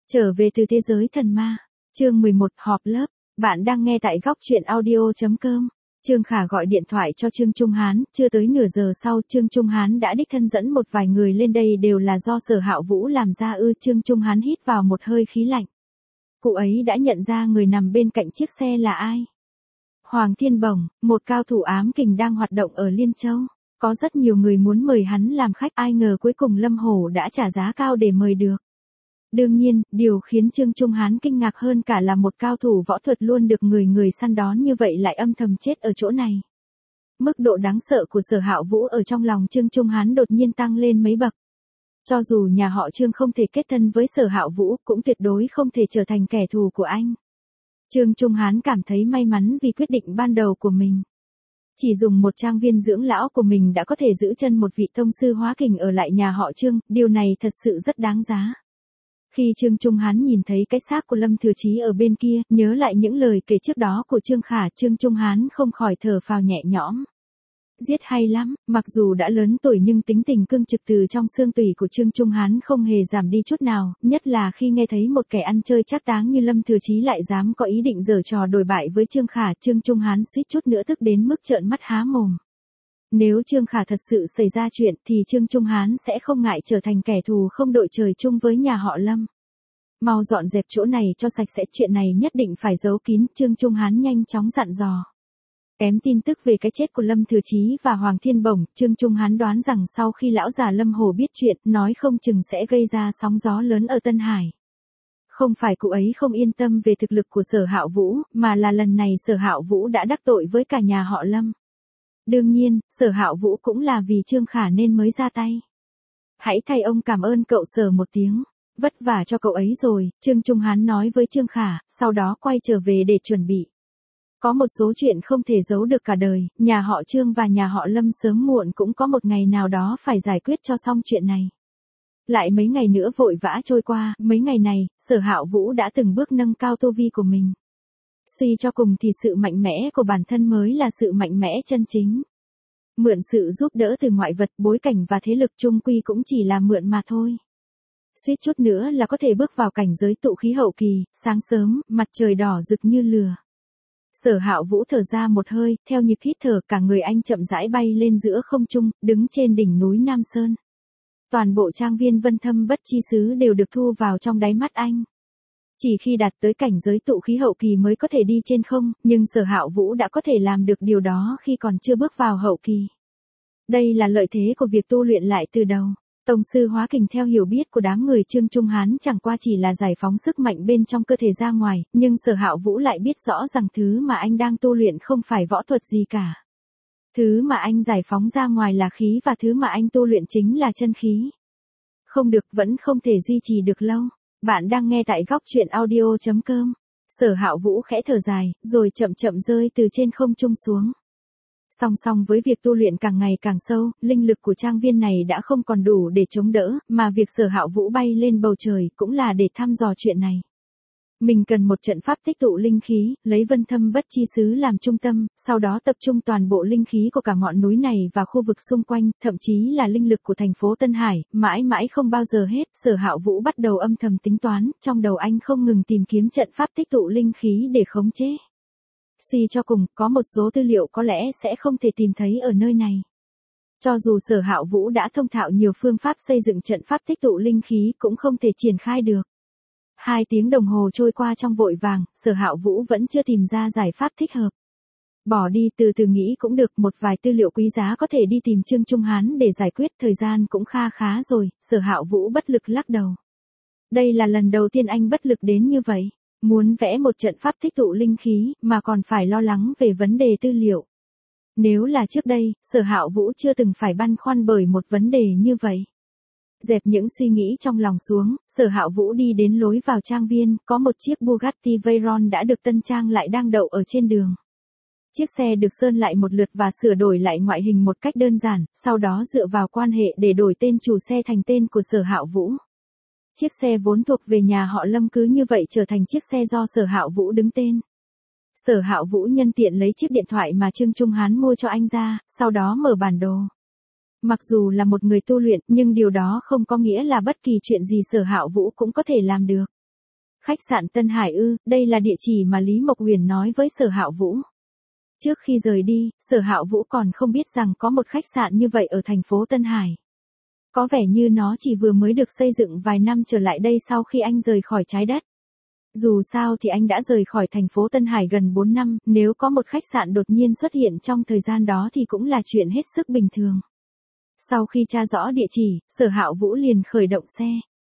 Trở về từ thế giới thần ma. Chương 11 họp lớp. Bạn đang nghe tại góc truyện audio.com. Trương Khả gọi điện thoại cho Trương Trung Hán, chưa tới nửa giờ sau Trương Trung Hán đã đích thân dẫn một vài người lên đây, đều là do Sở Hạo Vũ làm ra ư. Trương Trung Hán hít vào một hơi khí lạnh. Cụ ấy đã nhận ra người nằm bên cạnh chiếc xe là ai. Hoàng Thiên Bổng, một cao thủ ám kình đang hoạt động ở Liên Châu. Có rất nhiều người muốn mời hắn làm khách, ai ngờ cuối cùng Lâm Hổ đã trả giá cao để mời được. Đương nhiên, điều khiến Trương Trung Hán kinh ngạc hơn cả là một cao thủ võ thuật luôn được người săn đón như vậy lại âm thầm chết ở chỗ này. Mức độ đáng sợ của Sở Hạo Vũ ở trong lòng Trương Trung Hán đột nhiên tăng lên mấy bậc. Cho dù nhà họ Trương không thể kết thân với Sở Hạo Vũ, cũng tuyệt đối không thể trở thành kẻ thù của anh. Trương Trung Hán cảm thấy may mắn vì quyết định ban đầu của mình. Chỉ dùng một trang viên dưỡng lão của mình đã có thể giữ chân một vị tông sư hóa kình ở lại nhà họ Trương, điều này thật sự rất đáng giá. Khi Trương Trung Hán nhìn thấy cái xác của Lâm Thừa Chí ở bên kia, nhớ lại những lời kể trước đó của Trương Khả, Trương Trung Hán không khỏi thở phào nhẹ nhõm. Giết hay lắm, mặc dù đã lớn tuổi nhưng tính tình cương trực từ trong xương tủy của Trương Trung Hán không hề giảm đi chút nào, nhất là khi nghe thấy một kẻ ăn chơi trác táng như Lâm Thừa Chí lại dám có ý định giở trò đồi bại với Trương Khả, Trương Trung Hán suýt chút nữa tức đến mức trợn mắt há mồm. Nếu Trương Khả thật sự xảy ra chuyện thì Trương Trung Hán sẽ không ngại trở thành kẻ thù không đội trời chung với nhà họ Lâm. Mau dọn dẹp chỗ này cho sạch sẽ, chuyện này nhất định phải giấu kín, Trương Trung Hán nhanh chóng dặn dò. Kém tin tức về cái chết của Lâm Thừa Chí và Hoàng Thiên Bổng, Trương Trung Hán đoán rằng sau khi lão già Lâm Hồ biết chuyện, nói không chừng sẽ gây ra sóng gió lớn ở Tân Hải. Không phải cụ ấy không yên tâm về thực lực của Sở Hạo Vũ, mà là lần này Sở Hạo Vũ đã đắc tội với cả nhà họ Lâm. Đương nhiên, Sở Hạo Vũ cũng là vì Trương Khả nên mới ra tay. Hãy thay ông cảm ơn cậu Sở một tiếng, vất vả cho cậu ấy rồi, Trương Trung Hán nói với Trương Khả, sau đó quay trở về để chuẩn bị. Có một số chuyện không thể giấu được cả đời, nhà họ Trương và nhà họ Lâm sớm muộn cũng có một ngày nào đó phải giải quyết cho xong chuyện này. Lại mấy ngày nữa vội vã trôi qua, mấy ngày này, Sở Hạo Vũ đã từng bước nâng cao tu vi của mình. Suy cho cùng thì sự mạnh mẽ của bản thân mới là sự mạnh mẽ chân chính. Mượn sự giúp đỡ từ ngoại vật, bối cảnh và thế lực chung quy cũng chỉ là mượn mà thôi. Suýt chút nữa là có thể bước vào cảnh giới tụ khí hậu kỳ, sáng sớm, mặt trời đỏ rực như lửa. Sở Hạo Vũ thở ra một hơi, theo nhịp hít thở cả người anh chậm rãi bay lên giữa không trung, đứng trên đỉnh núi Nam Sơn. Toàn bộ trang viên Vân Thâm Bất Chi Xứ đều được thu vào trong đáy mắt anh. Chỉ khi đạt tới cảnh giới tụ khí hậu kỳ mới có thể đi trên không, nhưng Sở Hạo Vũ đã có thể làm được điều đó khi còn chưa bước vào hậu kỳ. Đây là lợi thế của việc tu luyện lại từ đầu. Tông sư hóa kình theo hiểu biết của đám người Trương Trung Hán chẳng qua chỉ là giải phóng sức mạnh bên trong cơ thể ra ngoài, nhưng Sở Hạo Vũ lại biết rõ rằng thứ mà anh đang tu luyện không phải võ thuật gì cả. Thứ mà anh giải phóng ra ngoài là khí và thứ mà anh tu luyện chính là chân khí. Không được, vẫn không thể duy trì được lâu. Bạn đang nghe tại góc truyện audio.com. Sở Hạo Vũ khẽ thở dài, rồi chậm chậm rơi từ trên không trung xuống. Song song với việc tu luyện càng ngày càng sâu, linh lực của trang viên này đã không còn đủ để chống đỡ, mà việc Sở Hạo Vũ bay lên bầu trời cũng là để thăm dò chuyện này. Mình cần một trận pháp tích tụ linh khí, lấy Vân Thâm Bất Chi Xứ làm trung tâm, sau đó tập trung toàn bộ linh khí của cả ngọn núi này và khu vực xung quanh, thậm chí là linh lực của thành phố Tân Hải, mãi mãi không bao giờ hết. Sở Hạo Vũ bắt đầu âm thầm tính toán, trong đầu anh không ngừng tìm kiếm trận pháp tích tụ linh khí để khống chế. Suy cho cùng, có một số tư liệu có lẽ sẽ không thể tìm thấy ở nơi này. Cho dù Sở Hạo Vũ đã thông thạo nhiều phương pháp xây dựng trận pháp tích tụ linh khí cũng không thể triển khai được. 2 tiếng đồng hồ trôi qua trong vội vàng, Sở Hạo Vũ vẫn chưa tìm ra giải pháp thích hợp. Bỏ đi, từ từ nghĩ cũng được, một vài tư liệu quý giá có thể đi tìm Trương Trung Hán để giải quyết, thời gian cũng khá rồi. Sở Hạo Vũ bất lực lắc đầu. Đây là lần đầu tiên anh bất lực đến như vậy. Muốn vẽ một trận pháp tích tụ linh khí, mà còn phải lo lắng về vấn đề tư liệu. Nếu là trước đây, Sở Hạo Vũ chưa từng phải băn khoăn bởi một vấn đề như vậy. Dẹp những suy nghĩ trong lòng xuống, Sở Hạo Vũ đi đến lối vào trang viên, có một chiếc Bugatti Veyron đã được tân trang lại đang đậu ở trên đường. Chiếc xe được sơn lại một lượt và sửa đổi lại ngoại hình một cách đơn giản, sau đó dựa vào quan hệ để đổi tên chủ xe thành tên của Sở Hạo Vũ. Chiếc xe vốn thuộc về nhà họ Lâm cứ như vậy trở thành chiếc xe do Sở Hạo Vũ đứng tên. Sở Hạo Vũ nhân tiện lấy chiếc điện thoại mà Trương Trung Hán mua cho anh ra, sau đó mở bản đồ. Mặc dù là một người tu luyện, nhưng điều đó không có nghĩa là bất kỳ chuyện gì Sở Hạo Vũ cũng có thể làm được. Khách sạn Tân Hải ư? Đây là địa chỉ mà Lý Mộc Uyển nói với Sở Hạo Vũ. Trước khi rời đi, Sở Hạo Vũ còn không biết rằng có một khách sạn như vậy ở thành phố Tân Hải. Có vẻ như nó chỉ vừa mới được xây dựng vài năm trở lại đây sau khi anh rời khỏi trái đất. Dù sao thì anh đã rời khỏi thành phố Tân Hải gần 4 năm, nếu có một khách sạn đột nhiên xuất hiện trong thời gian đó thì cũng là chuyện hết sức bình thường. Sau khi tra rõ địa chỉ, Sở Hạo Vũ liền khởi động xe.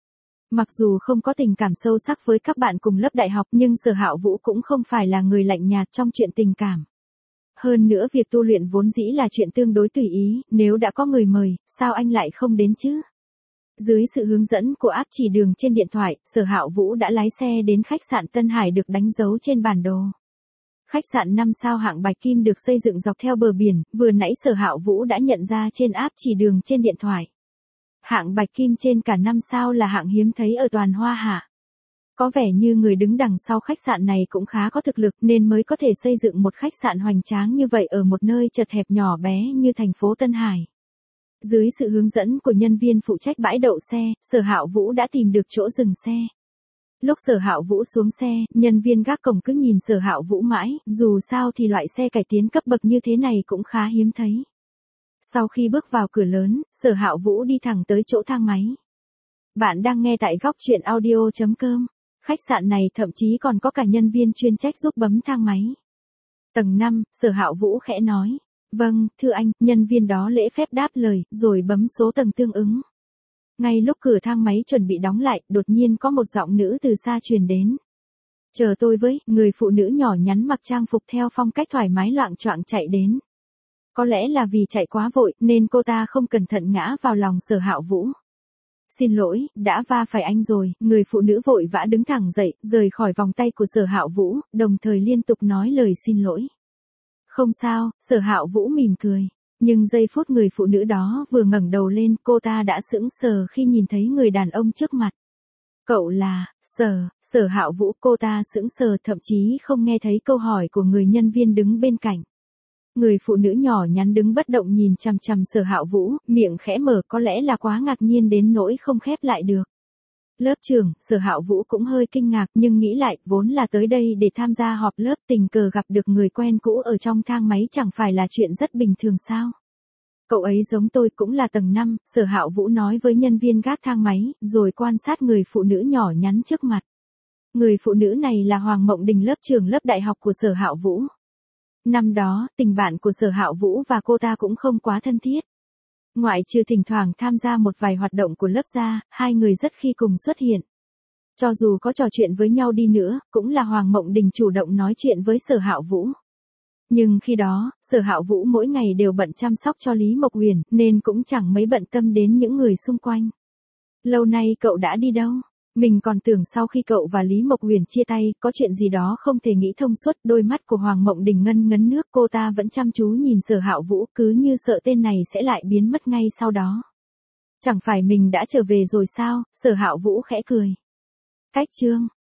Mặc dù không có tình cảm sâu sắc với các bạn cùng lớp đại học nhưng Sở Hạo Vũ cũng không phải là người lạnh nhạt trong chuyện tình cảm. Hơn nữa việc tu luyện vốn dĩ là chuyện tương đối tùy ý, nếu đã có người mời, sao anh lại không đến chứ? Dưới sự hướng dẫn của áp chỉ đường trên điện thoại, Sở Hạo Vũ đã lái xe đến khách sạn Tân Hải được đánh dấu trên bản đồ. Khách sạn 5 sao hạng bạch kim được xây dựng dọc theo bờ biển, vừa nãy Sở Hạo Vũ đã nhận ra trên áp chỉ đường trên điện thoại. Hạng bạch kim trên cả 5 sao là hạng hiếm thấy ở toàn Hoa Hạ. Có vẻ như người đứng đằng sau khách sạn này cũng khá có thực lực nên mới có thể xây dựng một khách sạn hoành tráng như vậy ở một nơi chật hẹp nhỏ bé như thành phố Tân Hải. Dưới sự hướng dẫn của nhân viên phụ trách bãi đậu xe, Sở Hạo Vũ đã tìm được chỗ dừng xe. Lúc Sở Hạo Vũ xuống xe, nhân viên gác cổng cứ nhìn Sở Hạo Vũ mãi, dù sao thì loại xe cải tiến cấp bậc như thế này cũng khá hiếm thấy. Sau khi bước vào cửa lớn, Sở Hạo Vũ đi thẳng tới chỗ thang máy. Bạn đang nghe tại góc truyện audio.com. Khách sạn này thậm chí còn có cả nhân viên chuyên trách giúp bấm thang máy. Tầng 5, Sở Hạo Vũ khẽ nói. Vâng, thưa anh, nhân viên đó lễ phép đáp lời, rồi bấm số tầng tương ứng. Ngay lúc cửa thang máy chuẩn bị đóng lại, đột nhiên có một giọng nữ từ xa truyền đến. Chờ tôi với, người phụ nữ nhỏ nhắn mặc trang phục theo phong cách thoải mái loạng choạng chạy đến. Có lẽ là vì chạy quá vội, nên cô ta không cẩn thận ngã vào lòng Sở Hạo Vũ. Xin lỗi, đã va phải anh rồi, người phụ nữ vội vã đứng thẳng dậy, rời khỏi vòng tay của Sở Hạo Vũ, đồng thời liên tục nói lời xin lỗi. Không sao, Sở Hạo Vũ mỉm cười. Nhưng giây phút người phụ nữ đó vừa ngẩng đầu lên, cô ta đã sững sờ khi nhìn thấy người đàn ông trước mặt. Cậu là, Sở Hạo Vũ, cô ta sững sờ thậm chí không nghe thấy câu hỏi của người nhân viên đứng bên cạnh. Người phụ nữ nhỏ nhắn đứng bất động nhìn chằm chằm Sở Hạo Vũ, miệng khẽ mở có lẽ là quá ngạc nhiên đến nỗi không khép lại được. Lớp trưởng, Sở Hạo Vũ cũng hơi kinh ngạc nhưng nghĩ lại, vốn là tới đây để tham gia họp lớp, tình cờ gặp được người quen cũ ở trong thang máy chẳng phải là chuyện rất bình thường sao? Cậu ấy giống tôi cũng là tầng 5, Sở Hạo Vũ nói với nhân viên gác thang máy, rồi quan sát người phụ nữ nhỏ nhắn trước mặt. Người phụ nữ này là Hoàng Mộng Đình, lớp trưởng lớp đại học của Sở Hạo Vũ. Năm đó, tình bạn của Sở Hạo Vũ và cô ta cũng không quá thân thiết. Ngoại trừ thỉnh thoảng tham gia một vài hoạt động của lớp ra, hai người rất khi cùng xuất hiện. Cho dù có trò chuyện với nhau đi nữa, cũng là Hoàng Mộng Đình chủ động nói chuyện với Sở Hạo Vũ. Nhưng khi đó, Sở Hạo Vũ mỗi ngày đều bận chăm sóc cho Lý Mộc Uyển, nên cũng chẳng mấy bận tâm đến những người xung quanh. Lâu nay cậu đã đi đâu? Mình còn tưởng sau khi cậu và Lý Mộc Uyển chia tay, có chuyện gì đó không thể nghĩ thông suốt. Đôi mắt của Hoàng Mộng Đình ngân ngấn nước, cô ta vẫn chăm chú nhìn Sở Hạo Vũ, cứ như sợ tên này sẽ lại biến mất ngay sau đó. Chẳng phải mình đã trở về rồi sao? Sở Hạo Vũ khẽ cười. Cách chương